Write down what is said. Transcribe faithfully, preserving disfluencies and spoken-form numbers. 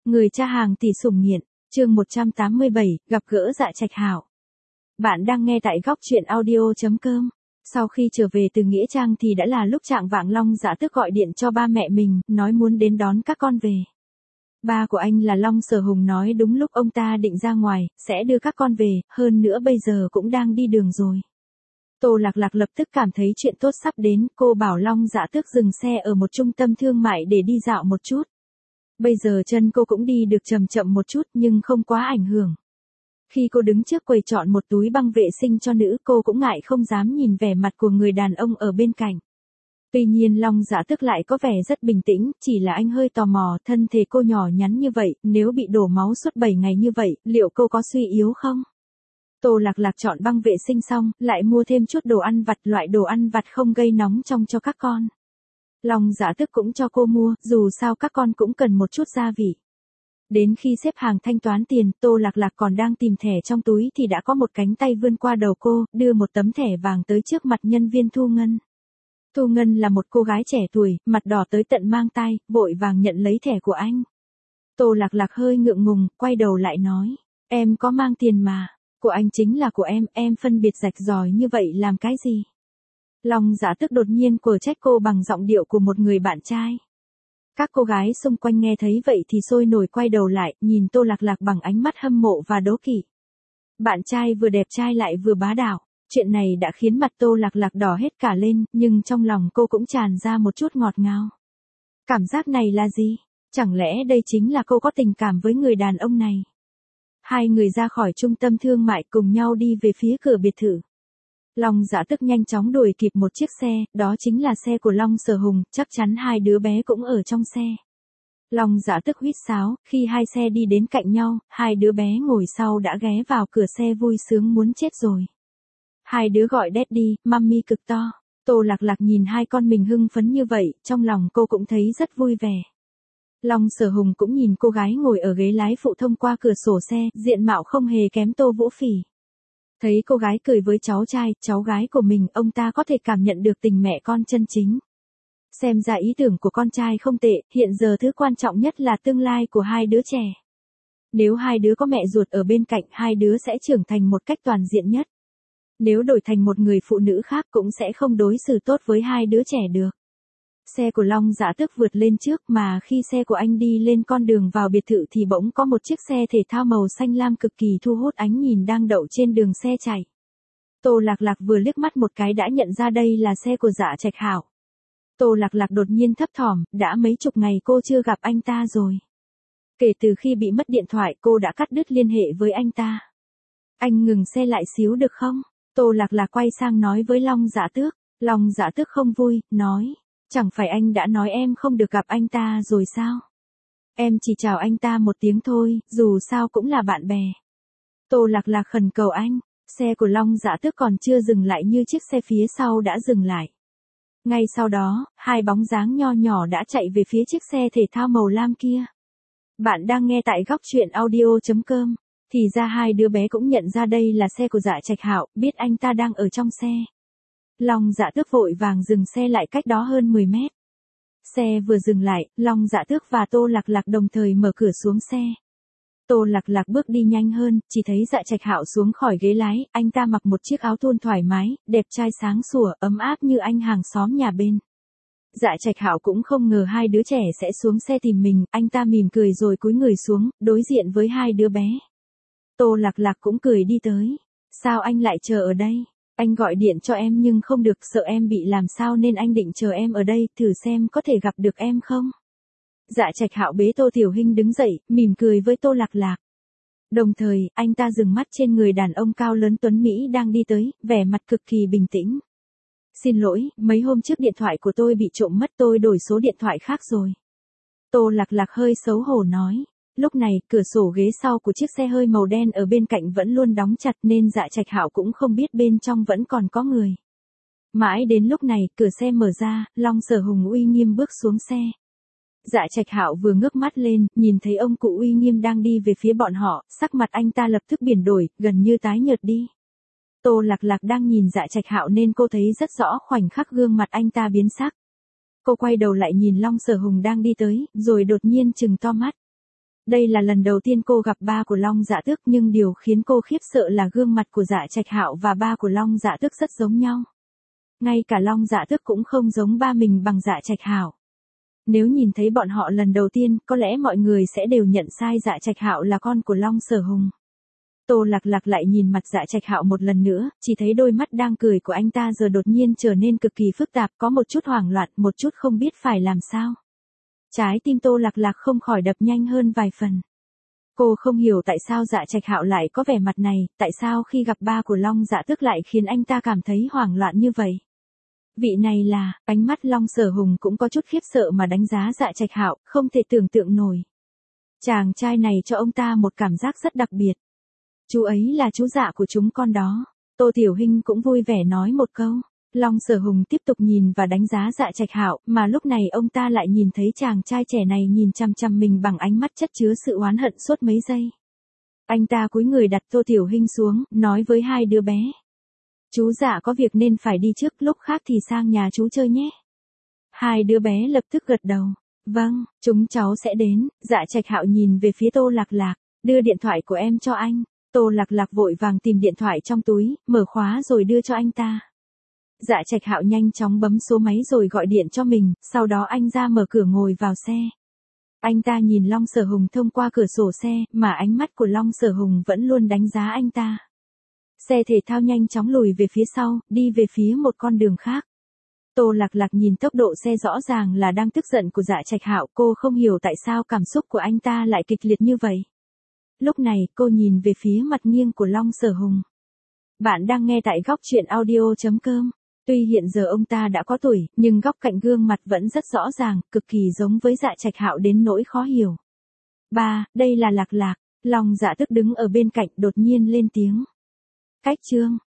Người cha hàng tỷ sủng nghiện, chương một trăm tám mươi bảy, gặp gỡ Dạ Trạch Hạo. Bạn đang nghe tại góc truyện audio chấm com. Sau khi trở về từ Nghĩa Trang thì đã là lúc trạng vạng Long Dạ Tước gọi điện cho ba mẹ mình, nói muốn đến đón các con về. Ba của anh là Long Sở Hùng nói đúng lúc ông ta định ra ngoài, sẽ đưa các con về, hơn nữa bây giờ cũng đang đi đường rồi. Tô Lạc Lạc lập tức cảm thấy chuyện tốt sắp đến, cô bảo Long Dạ Tước dừng xe ở một trung tâm thương mại để đi dạo một chút. Bây giờ chân cô cũng đi được chậm chậm một chút nhưng không quá ảnh hưởng. Khi cô đứng trước quầy chọn một túi băng vệ sinh cho nữ, cô cũng ngại không dám nhìn vẻ mặt của người đàn ông ở bên cạnh. Tuy nhiên Long Dạ Tước lại có vẻ rất bình tĩnh, chỉ là anh hơi tò mò, thân thể cô nhỏ nhắn như vậy, nếu bị đổ máu suốt bảy ngày như vậy, liệu cô có suy yếu không? Tô Lạc Lạc chọn băng vệ sinh xong, lại mua thêm chút đồ ăn vặt, loại đồ ăn vặt không gây nóng trong cho các con. Long Dạ Tước cũng cho cô mua, dù sao các con cũng cần một chút gia vị. Đến khi xếp hàng thanh toán tiền, Tô Lạc Lạc còn đang tìm thẻ trong túi thì đã có một cánh tay vươn qua đầu cô, đưa một tấm thẻ vàng tới trước mặt nhân viên thu ngân. Thu ngân là một cô gái trẻ tuổi, mặt đỏ tới tận mang tai, vội vàng nhận lấy thẻ của anh. Tô Lạc Lạc hơi ngượng ngùng, quay đầu lại nói, em có mang tiền mà, của anh chính là của em, em phân biệt rạch ròi như vậy làm cái gì? Long Dạ Tước đột nhiên quở trách cô bằng giọng điệu của một người bạn trai. Các cô gái xung quanh nghe thấy vậy thì sôi nổi quay đầu lại, nhìn Tô Lạc Lạc bằng ánh mắt hâm mộ và đố kỵ. Bạn trai vừa đẹp trai lại vừa bá đạo, chuyện này đã khiến mặt Tô Lạc Lạc đỏ hết cả lên, nhưng trong lòng cô cũng tràn ra một chút ngọt ngào. Cảm giác này là gì? Chẳng lẽ đây chính là cô có tình cảm với người đàn ông này? Hai người ra khỏi trung tâm thương mại cùng nhau đi về phía cửa biệt thự. Long Dạ Tước nhanh chóng đuổi kịp một chiếc xe, đó chính là xe của Long Sở Hùng, chắc chắn hai đứa bé cũng ở trong xe. Long Dạ Tước huýt sáo, khi hai xe đi đến cạnh nhau, hai đứa bé ngồi sau đã ghé vào cửa xe vui sướng muốn chết rồi. Hai đứa gọi Daddy, Mummy cực to. Tô Lạc Lạc nhìn hai con mình hưng phấn như vậy, trong lòng cô cũng thấy rất vui vẻ. Long Sở Hùng cũng nhìn cô gái ngồi ở ghế lái phụ thông qua cửa sổ xe, diện mạo không hề kém Tô Vũ Phỉ. Thấy cô gái cười với cháu trai, cháu gái của mình, ông ta có thể cảm nhận được tình mẹ con chân chính. Xem ra ý tưởng của con trai không tệ, hiện giờ thứ quan trọng nhất là tương lai của hai đứa trẻ. Nếu hai đứa có mẹ ruột ở bên cạnh, hai đứa sẽ trưởng thành một cách toàn diện nhất. Nếu đổi thành một người phụ nữ khác cũng sẽ không đối xử tốt với hai đứa trẻ được. Xe của Long Dạ Tước vượt lên trước, mà khi xe của anh đi lên con đường vào biệt thự thì bỗng có một chiếc xe thể thao màu xanh lam cực kỳ thu hút ánh nhìn đang đậu trên đường xe chạy. Tô Lạc Lạc vừa liếc mắt một cái đã nhận ra đây là xe của Dạ Trạch Hạo. Tô Lạc Lạc đột nhiên thấp thỏm, đã mấy chục ngày cô chưa gặp anh ta rồi. Kể từ khi bị mất điện thoại cô đã cắt đứt liên hệ với anh ta. Anh ngừng xe lại xíu được không? Tô Lạc Lạc quay sang nói với Long Dạ Tước. Long Dạ Tước không vui, nói. Chẳng phải anh đã nói em không được gặp anh ta rồi sao? Em chỉ chào anh ta một tiếng thôi, dù sao cũng là bạn bè. Tô Lạc Lạc khẩn cầu anh, xe của Long Dạ Tước còn chưa dừng lại như chiếc xe phía sau đã dừng lại. Ngay sau đó, hai bóng dáng nho nhỏ đã chạy về phía chiếc xe thể thao màu lam kia. Bạn đang nghe tại góc truyện audio chấm com. Thì ra hai đứa bé cũng nhận ra đây là xe của Dạ Trạch Hạo, biết anh ta đang ở trong xe. Long Dạ Tước vội vàng dừng xe lại cách đó hơn mười mét. Xe vừa dừng lại, Long Dạ Tước và Tô Lạc Lạc đồng thời mở cửa xuống xe. Tô Lạc Lạc bước đi nhanh hơn, chỉ thấy Dạ Trạch Hạo xuống khỏi ghế lái, anh ta mặc một chiếc áo thun thoải mái, đẹp trai sáng sủa, ấm áp như anh hàng xóm nhà bên. Dạ Trạch Hạo cũng không ngờ hai đứa trẻ sẽ xuống xe tìm mình, anh ta mỉm cười rồi cúi người xuống, đối diện với hai đứa bé. Tô Lạc Lạc cũng cười đi tới. Sao anh lại chờ ở đây? Anh gọi điện cho em nhưng không được, sợ em bị làm sao nên anh định chờ em ở đây, thử xem có thể gặp được em không? Dạ Trạch Hạo bế Tô Tiểu Hinh đứng dậy, mỉm cười với Tô Lạc Lạc. Đồng thời, anh ta dừng mắt trên người đàn ông cao lớn tuấn Mỹ đang đi tới, vẻ mặt cực kỳ bình tĩnh. Xin lỗi, mấy hôm trước điện thoại của tôi bị trộm mất, tôi đổi số điện thoại khác rồi. Tô Lạc Lạc hơi xấu hổ nói. Lúc này, cửa sổ ghế sau của chiếc xe hơi màu đen ở bên cạnh vẫn luôn đóng chặt nên Dạ Trạch Hạo cũng không biết bên trong vẫn còn có người. Mãi đến lúc này, cửa xe mở ra, Long Sở Hùng uy nghiêm bước xuống xe. Dạ Trạch Hạo vừa ngước mắt lên, nhìn thấy ông cụ uy nghiêm đang đi về phía bọn họ, sắc mặt anh ta lập tức biến đổi, gần như tái nhợt đi. Tô Lạc Lạc đang nhìn Dạ Trạch Hạo nên cô thấy rất rõ khoảnh khắc gương mặt anh ta biến sắc. Cô quay đầu lại nhìn Long Sở Hùng đang đi tới, rồi đột nhiên trừng to mắt. Đây là lần đầu tiên cô gặp ba của Long Dạ Tước, nhưng điều khiến cô khiếp sợ là gương mặt của Dạ Trạch Hạo và ba của Long Dạ Tước rất giống nhau. Ngay cả Long Dạ Tước cũng không giống ba mình bằng Dạ Trạch Hạo. Nếu nhìn thấy bọn họ lần đầu tiên, có lẽ mọi người sẽ đều nhận sai Dạ Trạch Hạo là con của Long Sở Hùng. Tô Lạc Lạc lại nhìn mặt Dạ Trạch Hạo một lần nữa, chỉ thấy đôi mắt đang cười của anh ta giờ đột nhiên trở nên cực kỳ phức tạp, có một chút hoảng loạn, một chút không biết phải làm sao. Trái tim Tô Lạc Lạc không khỏi đập nhanh hơn vài phần. Cô không hiểu tại sao Dạ Trạch Hạo lại có vẻ mặt này, tại sao khi gặp ba của Long Dạ Tước lại khiến anh ta cảm thấy hoảng loạn như vậy. Vị này là, ánh mắt Long Sở Hùng cũng có chút khiếp sợ mà đánh giá Dạ Trạch Hạo, không thể tưởng tượng nổi. Chàng trai này cho ông ta một cảm giác rất đặc biệt. Chú ấy là chú Dạ của chúng con đó. Tô Tiểu Hinh cũng vui vẻ nói một câu. Long Sở Hùng tiếp tục nhìn và đánh giá Dạ Trạch Hạo, mà lúc này ông ta lại nhìn thấy chàng trai trẻ này nhìn chằm chằm mình bằng ánh mắt chất chứa sự oán hận suốt mấy giây. Anh ta cúi người đặt Tô Tiểu Hinh xuống, nói với hai đứa bé. Chú Dạ có việc nên phải đi trước, lúc khác thì sang nhà chú chơi nhé. Hai đứa bé lập tức gật đầu. Vâng, chúng cháu sẽ đến. Dạ Trạch Hạo nhìn về phía Tô Lạc Lạc, đưa điện thoại của em cho anh. Tô Lạc Lạc vội vàng tìm điện thoại trong túi, mở khóa rồi đưa cho anh ta. Dạ Trạch Hạo nhanh chóng bấm số máy rồi gọi điện cho mình, sau đó anh ra mở cửa ngồi vào xe. Anh ta nhìn Long Sở Hùng thông qua cửa sổ xe, mà ánh mắt của Long Sở Hùng vẫn luôn đánh giá anh ta. Xe thể thao nhanh chóng lùi về phía sau, đi về phía một con đường khác. Tô Lạc Lạc nhìn tốc độ xe rõ ràng là đang tức giận của Dạ Trạch Hạo, cô không hiểu tại sao cảm xúc của anh ta lại kịch liệt như vậy. Lúc này, cô nhìn về phía mặt nghiêng của Long Sở Hùng. Bạn đang nghe tại góc truyện audio chấm com. Tuy hiện giờ ông ta đã có tuổi, nhưng góc cạnh gương mặt vẫn rất rõ ràng, cực kỳ giống với Dạ Trạch Hạo đến nỗi khó hiểu. Ba, đây là Lạc Lạc. Long Dạ Tước đứng ở bên cạnh đột nhiên lên tiếng. Cách chương.